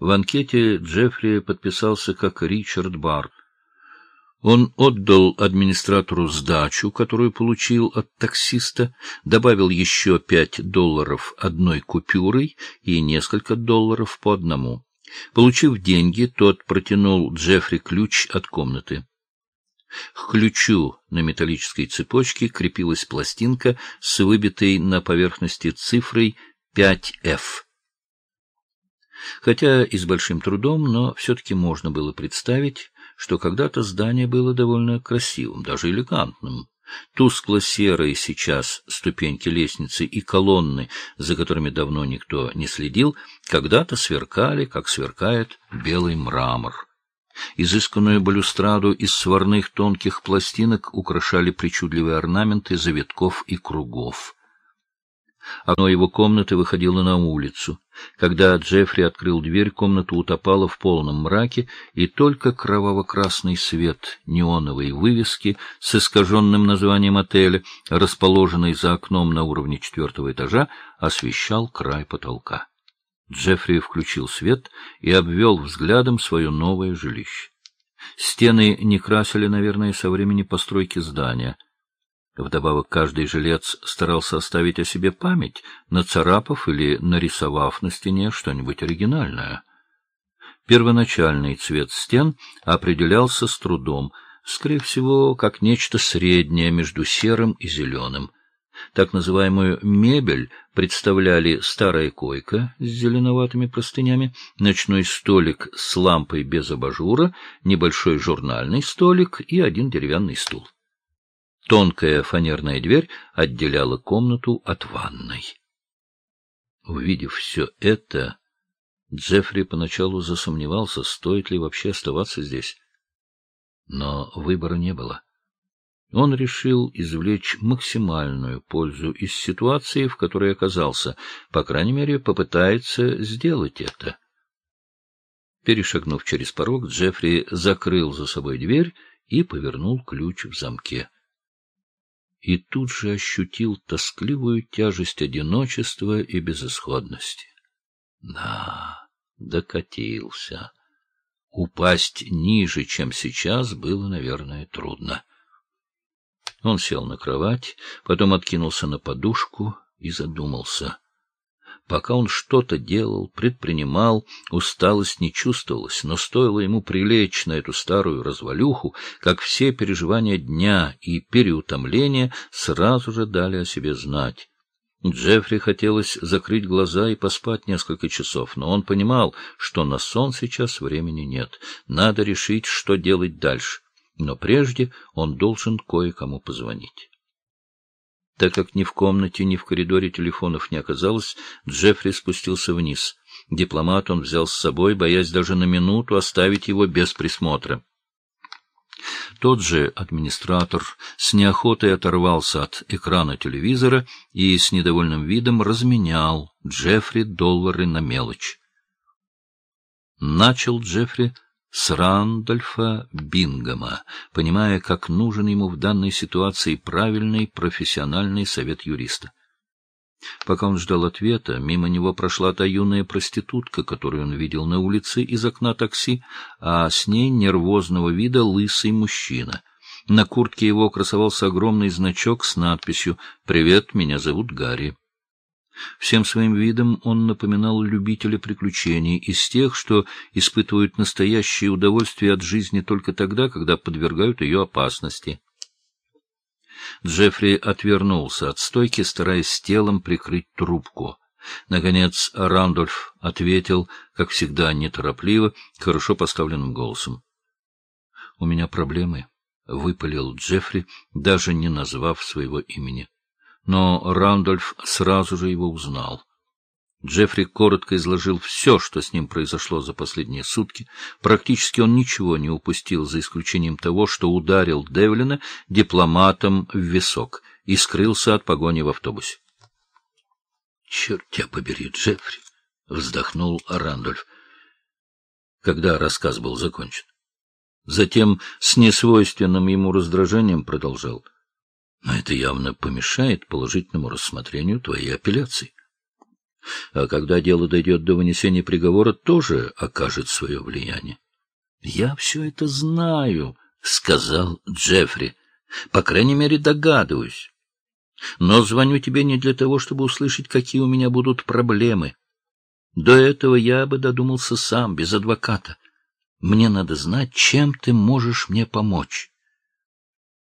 В анкете Джеффри подписался как Ричард Барр. Он отдал администратору сдачу, которую получил от таксиста, добавил еще $5 одной купюрой и несколько долларов по одному. Получив деньги, тот протянул Джеффри ключ от комнаты. К ключу на металлической цепочке крепилась пластинка с выбитой на поверхности цифрой 5F. Хотя и с большим трудом, но все-таки можно было представить, что когда-то здание было довольно красивым, даже элегантным. Тускло-серые сейчас ступеньки лестницы и колонны, за которыми давно никто не следил, когда-то сверкали, как сверкает белый мрамор. Изысканную балюстраду из сварных тонких пластинок украшали причудливые орнаменты завитков и кругов. Окно его комнаты выходило на улицу. Когда Джеффри открыл дверь, комната утопала в полном мраке, и только кроваво-красный свет неоновой вывески с искаженным названием отеля, расположенной за окном на уровне 4-го этажа, освещал край потолка. Джеффри включил свет и обвел взглядом свое новое жилище. Стены не красили, наверное, со времени постройки здания. Вдобавок, каждый жилец старался оставить о себе память, нацарапав или нарисовав на стене что-нибудь оригинальное. Первоначальный цвет стен определялся с трудом, скорее всего, как нечто среднее между серым и зеленым. Так называемую мебель представляли старая койка с зеленоватыми простынями, ночной столик с лампой без абажура, небольшой журнальный столик и один деревянный стул. Тонкая фанерная дверь отделяла комнату от ванной. Увидев все это, Джеффри поначалу засомневался, стоит ли вообще оставаться здесь. Но выбора не было. Он решил извлечь максимальную пользу из ситуации, в которой оказался, по крайней мере, попытается сделать это. Перешагнув через порог, Джеффри закрыл за собой дверь и повернул ключ в замке. И тут же ощутил тоскливую тяжесть одиночества и безысходности. Да, докатился. Упасть ниже, чем сейчас, было, наверное, трудно. Он сел на кровать, потом откинулся на подушку и задумался. Пока он что-то делал, предпринимал, усталость не чувствовалась, но стоило ему прилечь на эту старую развалюху, как все переживания дня и переутомления сразу же дали о себе знать. Джеффри хотелось закрыть глаза и поспать несколько часов, но он понимал, что на сон сейчас времени нет. Надо решить, что делать дальше. Но прежде он должен кое-кому позвонить. Так как ни в комнате, ни в коридоре телефонов не оказалось, Джеффри спустился вниз. Дипломат он взял с собой, боясь даже на минуту оставить его без присмотра. Тот же администратор с неохотой оторвался от экрана телевизора и с недовольным видом разменял Джеффри доллары на мелочь. Начал Джеффри с Рандольфа Бингема, понимая, как нужен ему в данной ситуации правильный профессиональный совет юриста. Пока он ждал ответа, мимо него прошла та юная проститутка, которую он видел на улице из окна такси, а с ней нервозного вида лысый мужчина. На куртке его красовался огромный значок с надписью «Привет, меня зовут Гарри». Всем своим видом он напоминал любителя приключений, из тех, что испытывают настоящее удовольствие от жизни только тогда, когда подвергают ее опасности. Джеффри отвернулся от стойки, стараясь телом прикрыть трубку. Наконец Рандольф ответил, как всегда, неторопливо, хорошо поставленным голосом. — У меня проблемы, — выпалил Джеффри, даже не назвав своего имени. Но Рандольф сразу же его узнал. Джеффри коротко изложил все, что с ним произошло за последние сутки. Практически он ничего не упустил, за исключением того, что ударил Девлина дипломатом в висок и скрылся от погони в автобусе. — Черт тебя побери, Джеффри! — вздохнул Рандольф, когда рассказ был закончен. Затем с несвойственным ему раздражением продолжал. — Но это явно помешает положительному рассмотрению твоей апелляции. а когда дело дойдет до вынесения приговора, тоже окажет свое влияние. — Я все это знаю, — сказал Джеффри. — По крайней мере, догадываюсь. Но звоню тебе не для того, чтобы услышать, какие у меня будут проблемы. До этого я бы додумался сам, без адвоката. Мне надо знать, чем ты можешь мне помочь.